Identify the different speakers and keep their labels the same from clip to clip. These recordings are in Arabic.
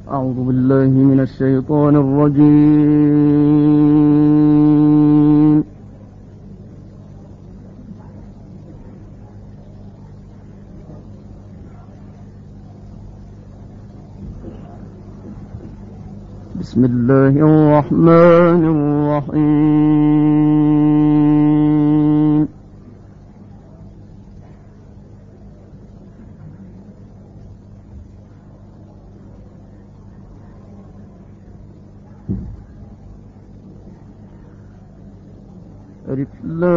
Speaker 1: أعوذ بالله من الشيطان الرجيم. بسم الله الرحمن الرحيم. ألف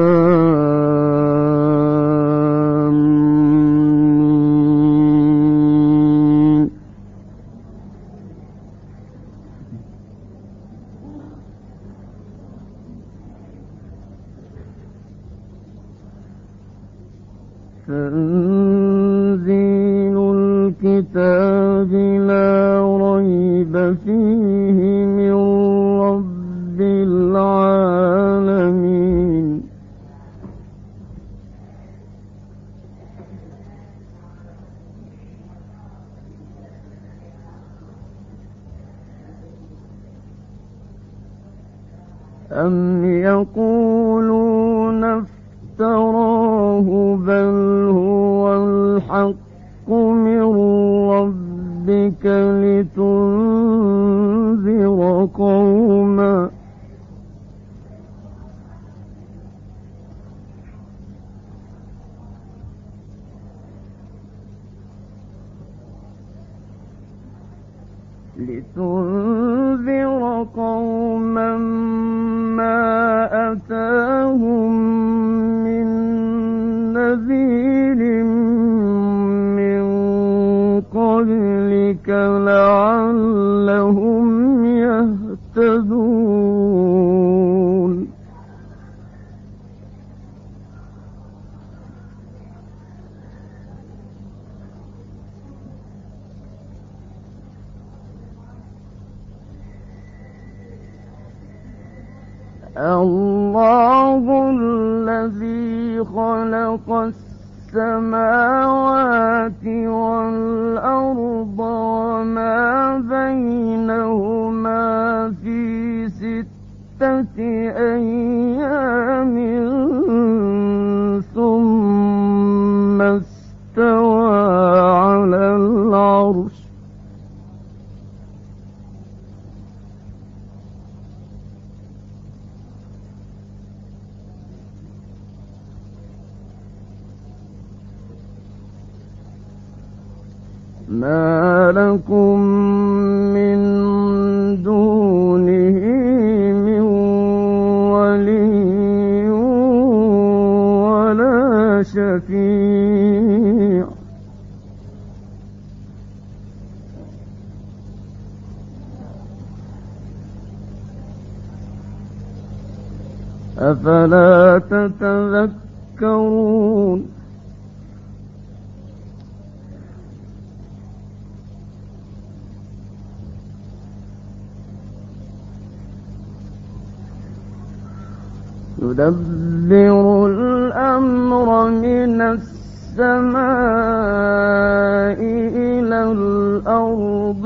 Speaker 1: لام ميم. تنزيل الكتاب لا ريب فيه من رب العالمين. أم يقولون افتراه بل هو الحق من ربك لتنذر قوما ما أتاهم من نذير من قبلك لعلهم يهتدون. الله الذي خلق السماوات والأرض وما بينهما في 6 أيام ثم استوى على العرش. ما لكم من دونه من ولي ولا شفيع أفلا تتذكرون. يدبر الأمر من السماء إلى الأرض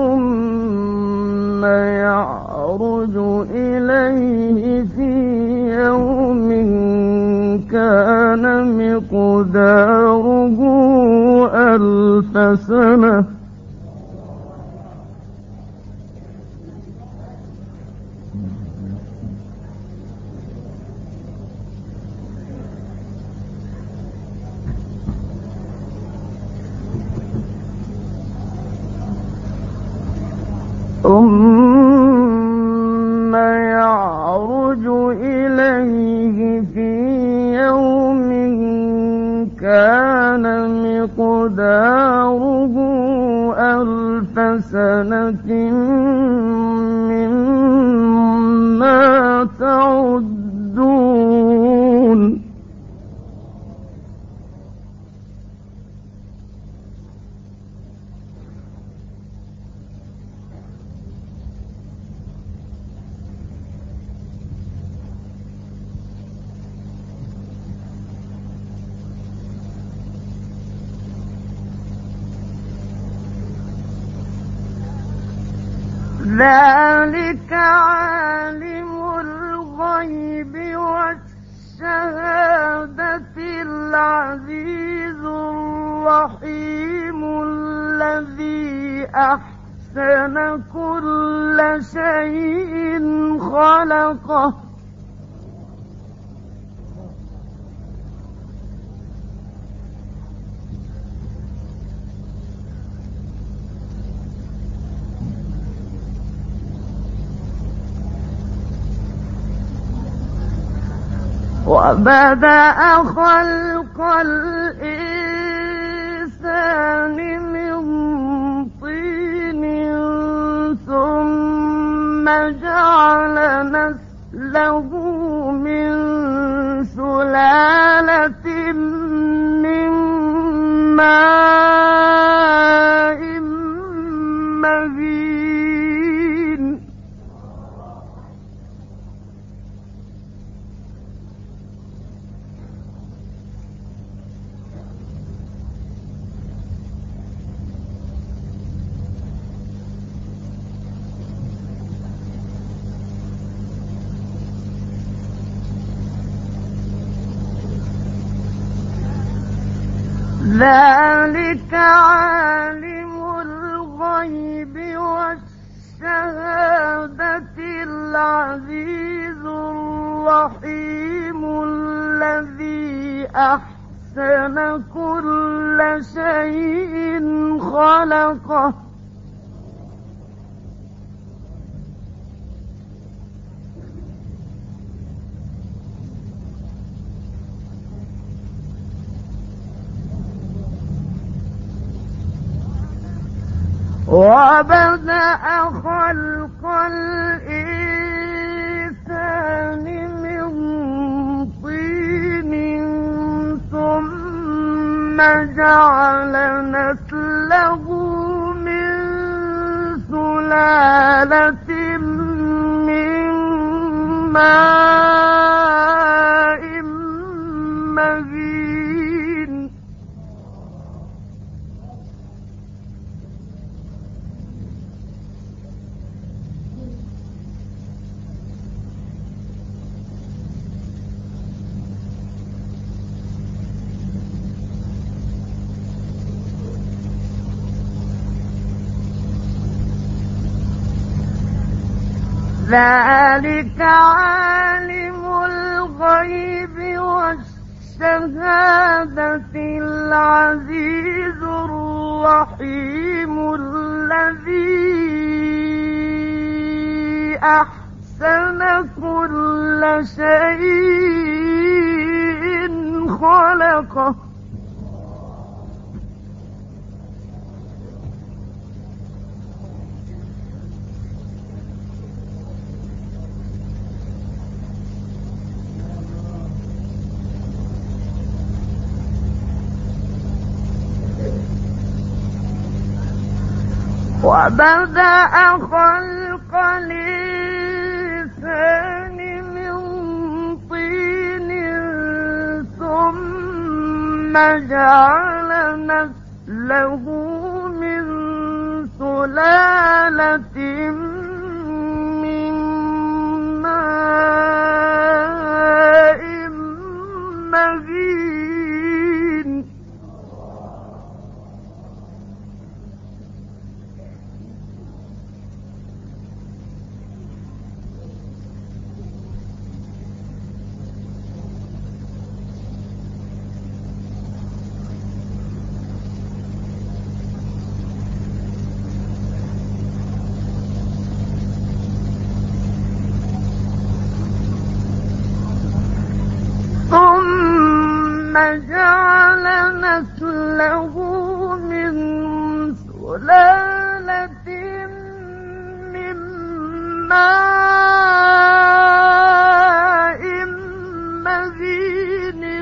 Speaker 1: ثم يعرج إليه في يوم كان مقداره 1000 سنة ثم يعرج إليه في يوم كان مقداره 1000 سنة مما تعدون. ذلك عالم الغيب والشهادة العزيز الرحيم الذي أحسن كل شيء خلقه وبدأ خلق الإنسان من طين ثم جعل نسله من سلالة من ماء مهين ذلك عالم الغيب والشهادة العزيز الرحيم الذي أحسن كل شيء خلقه وبدأ خلق الإنسان من طين ثم جعل نسله من سلالة من ماء مهين ذلك عالم الغيب والشهادة العزيز الرحيم الذي أحسن كل شيء خلقه وبدأ خلق الإنسان من طين ثم جعل نسله من سلالة من ماء مهين ثم جعل نسله من سلالة من ماء مهين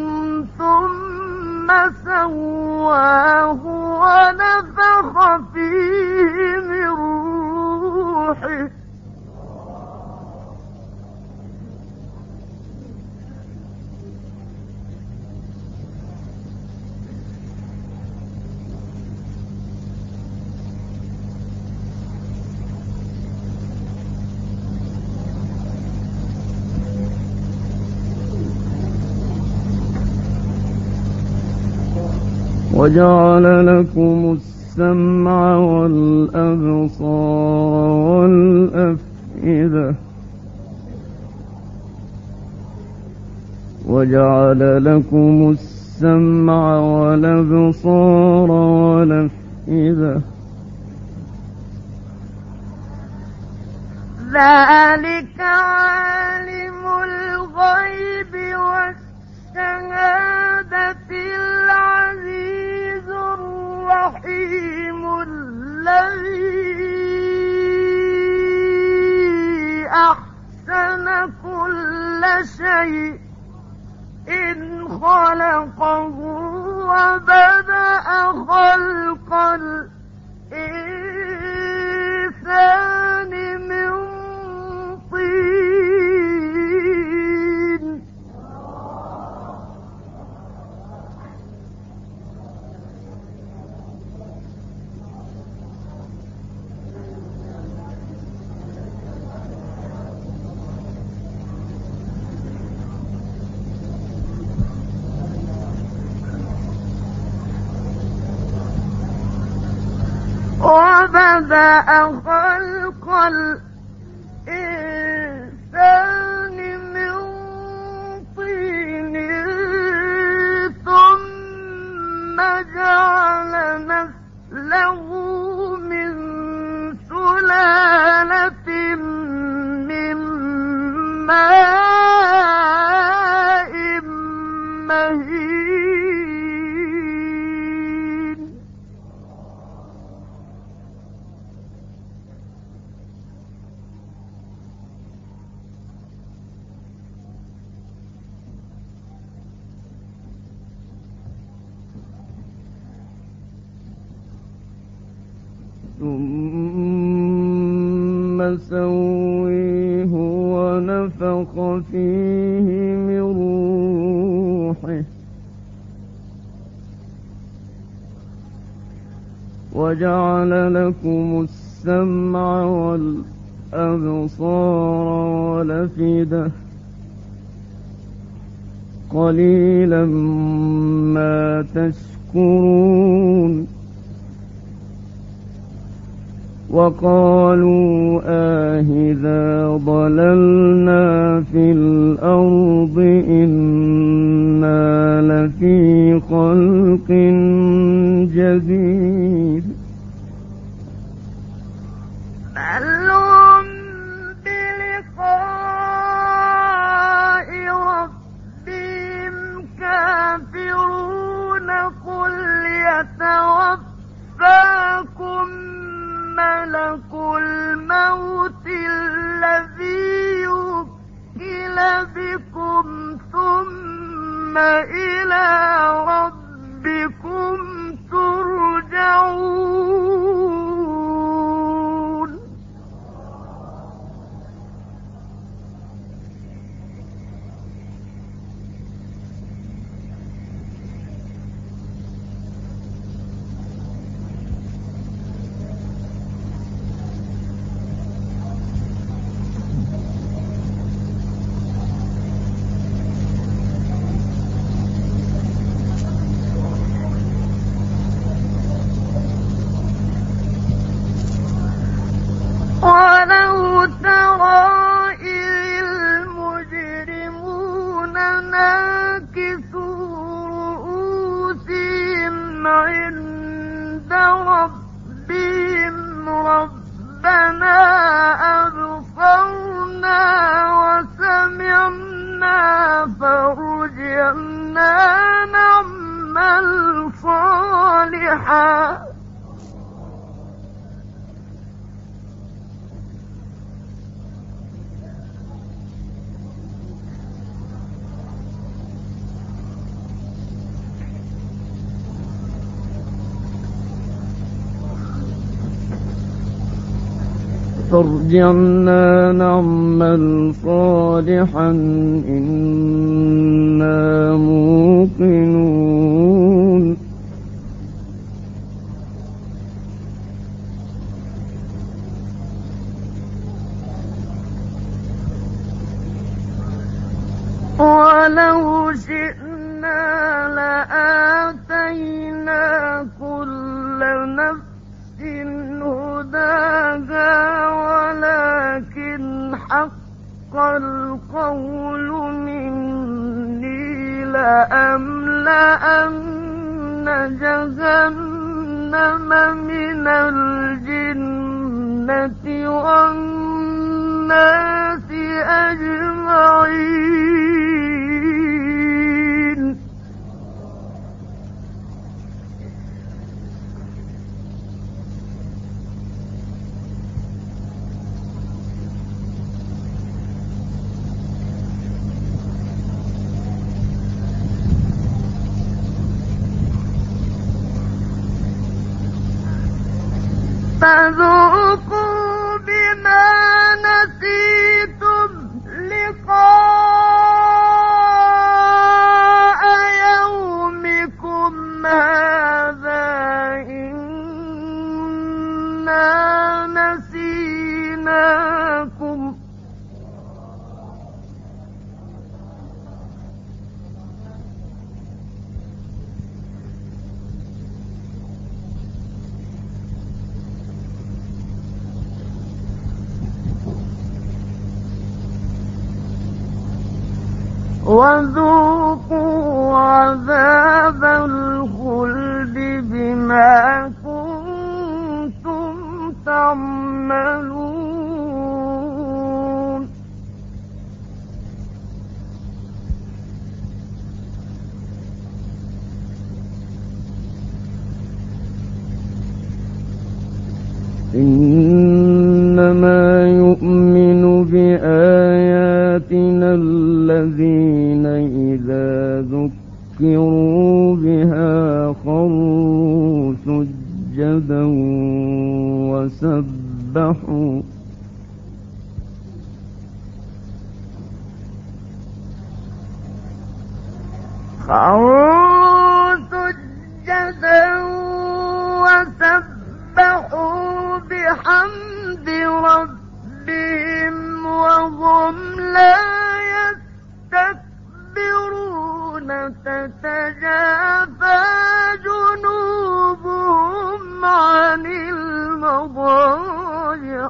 Speaker 1: ثم سواه ونفخ فيه من روحه
Speaker 2: وجعل لكم السمع والأبصار والأفئدة وجعل لكم السمع والأبصار والأفئدة
Speaker 1: ذلك عالم الغيب والشهادة العزيز الرحيم الذي أحسن كل شيء إن خلقه وبدأ خلق الإنسان من طين وبدأ خلق الإنسان من طين ثم جعل نسله من سلالة من ماء مهين
Speaker 2: ثم سويه ونفخ فيه من روحه وجعل لكم السمع والأبصار والأفئدة قليلا ما تشكرون وقالوا أإذا ضللنا في الأرض إنا لفي خلق جديد
Speaker 1: بل هم بلقاء ربهم كافرون قل يتوفاكم ملك الموت الذي وكل بكم ثم إلى ربكم ترجعون ولو ترى إذ المجرمون ناكسوا رؤوسهم عند ربهم ربنا أبصرنا وسمعنا فارجعنا نعمل صالحا
Speaker 2: فارجعنا نعمل صالحا إنا موقنون
Speaker 1: ولو شئنا لآتينا القول مني لأملأن جهنم من الجنة والناس أجمعين فذوقوا بما نسيتم لقاء يومكم هذا إنا نسيناكم وذوقوا عذاب الخلد بما كنتم تعملون
Speaker 2: إنما يؤمن بآياتنا الذين إذا ذكروا بها خروا سجدا وسبحوا
Speaker 1: بحمد ربهم وهم لا يستكبرون تتجافى جنوبهم عن المضاجع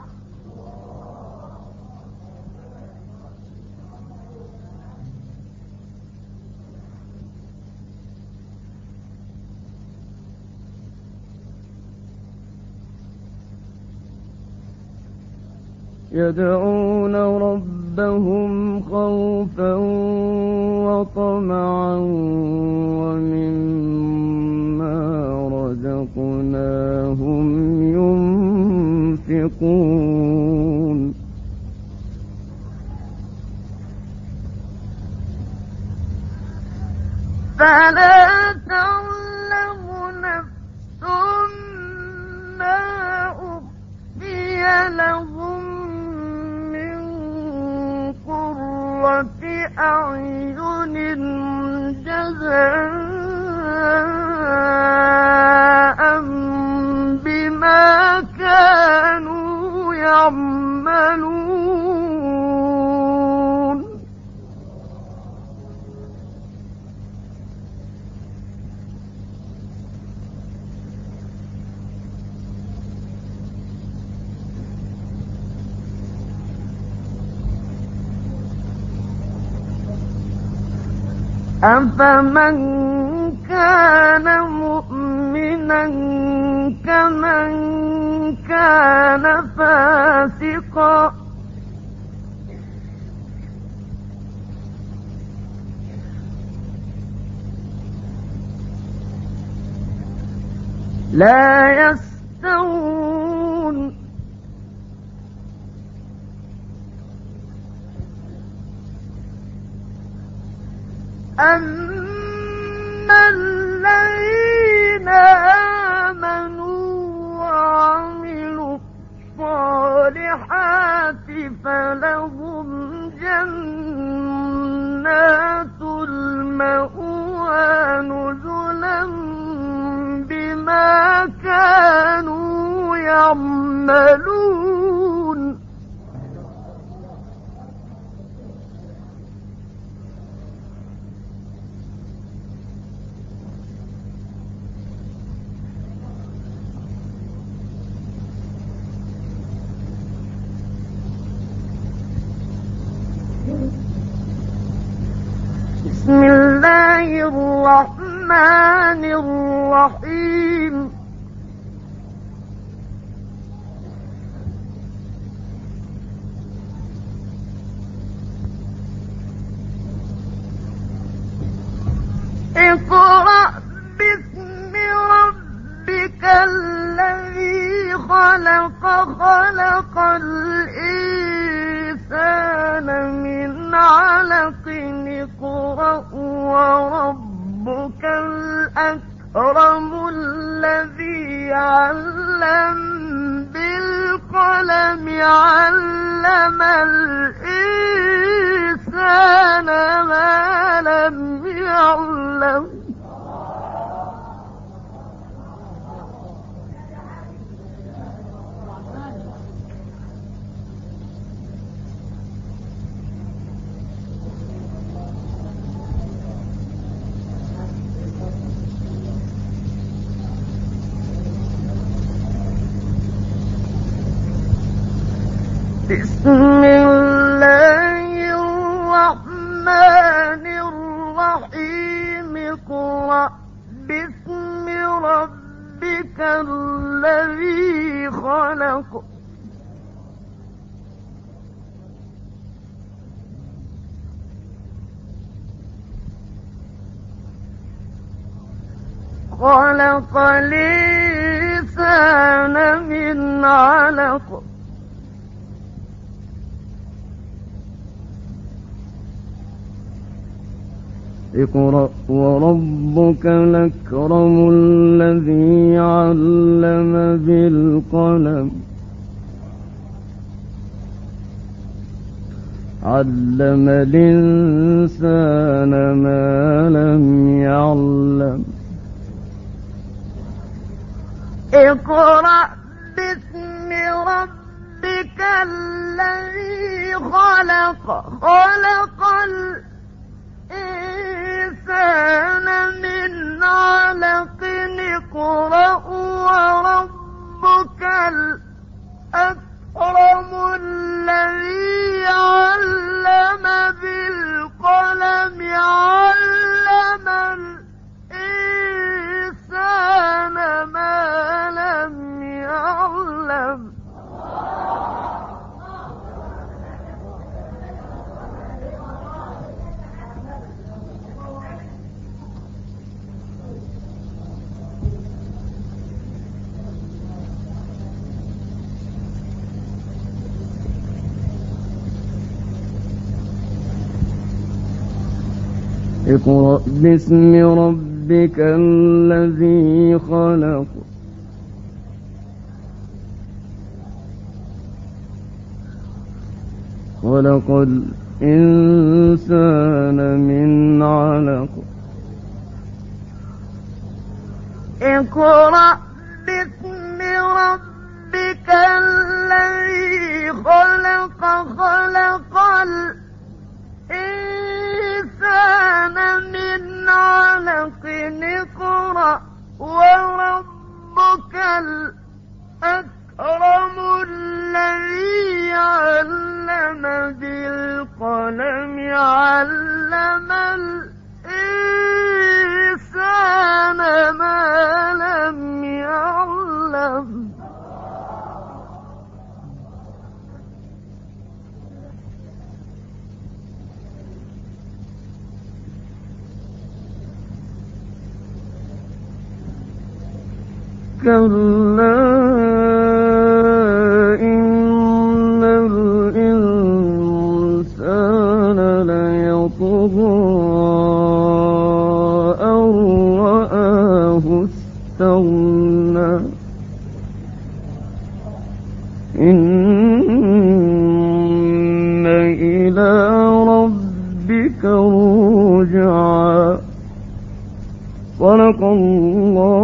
Speaker 2: يدعون ربهم خوفا وطمعا ومما رزقناهم ينفقون
Speaker 1: فلا تعلم نفس ما أخفي لهم من قرة أعين جزاء بما كانوا يعملون أفمن كان مؤمنا كمن كان فاسقا لا يستوون أما الذين آمنوا وعملوا الصالحات فلهم جنات المأوى نزلا بما كانوا يعملون بسم الله الرحمن الرحيم اقرأ باسم ربك الذي خلق خلق الإنسان من علق اقرأ وربك الأكرم الذي علم بالقلم علم الإنسان ما لم يعلم بسم الله الرحمن الرحيم اقرأ باسم ربك الذي خلق خلق الإنسان من علق
Speaker 2: اقرأ وربك الأكرم الذي علم بالقلم علم الإنسان ما لم يعلم
Speaker 1: اقرأ باسم ربك الذي خلق خلق الإنسان من علق اقرأ وربك الأكرم الذي علم بالقلم علم الإنسان ما لم يعلم
Speaker 2: اقرأ باسم ربك الذي خلق خلق الإنسان من علق
Speaker 1: اقرأ باسم ربك الذي خلق خلق الإنسان من علق اقرأ وربك الأكرم الذي علم بالقلم علم الإنسان ما لم يعلم
Speaker 2: كلا إن الإنسان ليطغى أن رآه استغنى إن إلى ربك رجعا صدق الله